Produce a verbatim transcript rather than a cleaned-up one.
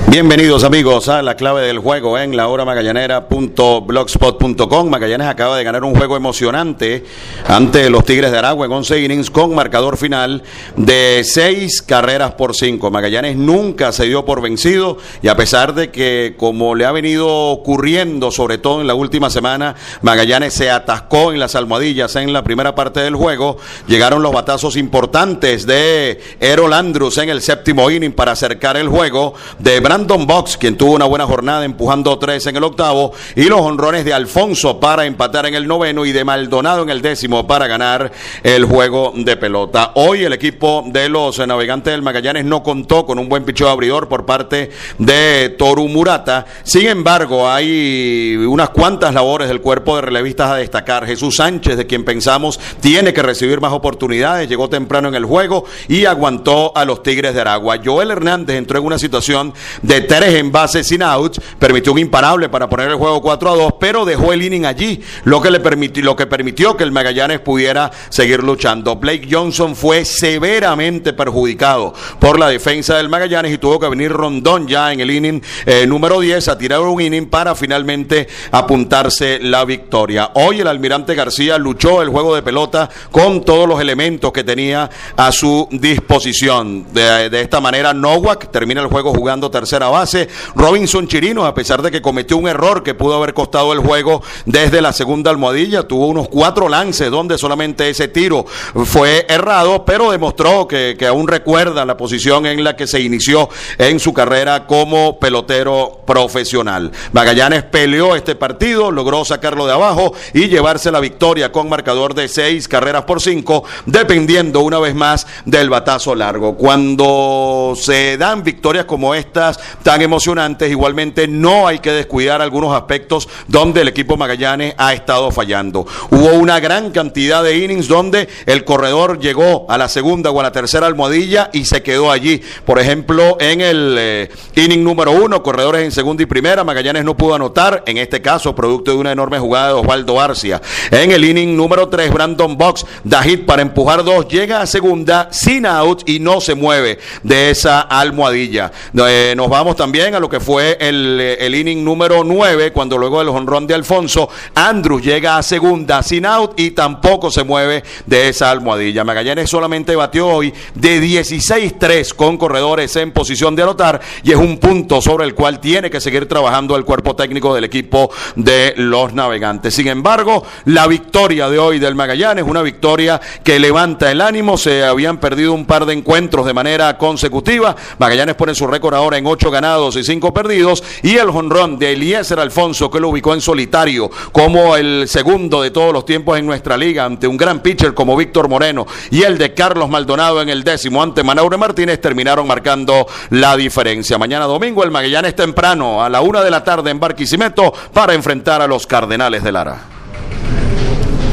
Bienvenidos amigos a la clave del juego en la hora magallanera punto blogspot punto com. Magallanes acaba de ganar un juego emocionante ante los Tigres de Aragua en once innings con marcador final de seis carreras por cinco. Magallanes nunca se dio por vencido y a pesar de que, como le ha venido ocurriendo sobre todo en la última semana, Magallanes se atascó en las almohadillas en la primera parte del juego, llegaron los batazos importantes de Errol Andrus en el séptimo inning para acercar el juego, de Brandon Box, quien tuvo una buena jornada empujando tres en el octavo, y los jonrones de Alfonso para empatar en el noveno y de Maldonado en el décimo para ganar el juego de pelota. Hoy el equipo de los Navegantes del Magallanes no contó con un buen picheo abridor por parte de Toru Murata. Sin embargo, hay unas cuantas labores del cuerpo de relevistas a destacar. Jesús Sánchez, de quien pensamos tiene que recibir más oportunidades, llegó temprano en el juego y aguantó a los Tigres de Aragua. Joel Hernández entró en una situación de tres envases sin outs, permitió un imparable para poner el juego cuatro a dos, pero dejó el inning allí, lo que le permitió, lo que permitió que el Magallanes pudiera seguir luchando. Blake Johnson fue severamente perjudicado por la defensa del Magallanes y tuvo que venir Rondón ya en el inning eh, número diez a tirar un inning para finalmente apuntarse la victoria. Hoy el Almirante García luchó el juego de pelota con todos los elementos que tenía a su disposición. De, de esta manera, Nowak termina el juego jugando tercera base. Robinson Chirinos, a pesar de que cometió un error que pudo haber costado el juego desde la segunda almohadilla, tuvo unos cuatro lances donde solamente ese tiro fue errado, pero demostró que, que aún recuerda la posición en la que se inició en su carrera como pelotero profesional. Magallanes peleó este partido, logró sacarlo de abajo y llevarse la victoria con marcador de seis carreras por cinco, dependiendo una vez más del batazo largo. Cuando se dan victorias como estas tan emocionantes, igualmente no hay que descuidar algunos aspectos donde el equipo Magallanes ha estado fallando. Hubo una gran cantidad de innings donde el corredor llegó a la segunda o a la tercera almohadilla y se quedó allí. Por ejemplo, en el eh, inning número uno, corredores en segunda y primera, Magallanes no pudo anotar, en este caso producto de una enorme jugada de Osvaldo Arcia. En el inning número tres, Brandon Box da hit para empujar dos, llega a segunda sin out y no se mueve de esa almohadilla. Eh, nos vamos también a lo que fue el, el inning número nueve, cuando luego del jonrón de Alfonso, Andrus llega a segunda sin out y tampoco se mueve de esa almohadilla. Magallanes solamente batió hoy de dieciséis tres con corredores en posición de anotar y es un punto sobre el cual tiene que seguir trabajando el cuerpo técnico del equipo de los Navegantes. Sin embargo, la victoria de hoy del Magallanes, una victoria que levanta el ánimo. Se habían perdido un par de encuentros de manera consecutiva. Magallanes pone su récord ahora en ocho ganados y cinco perdidos, y el jonrón de Eliezer Alfonso, que lo ubicó en solitario como el segundo de todos los tiempos en nuestra liga ante un gran pitcher como Víctor Moreno, y el de Carlos Maldonado en el décimo ante Manaure Martínez, terminaron marcando la diferencia. Mañana domingo el Magallanes temprano a la una de la tarde en Barquisimeto para enfrentar a los Cardenales de Lara.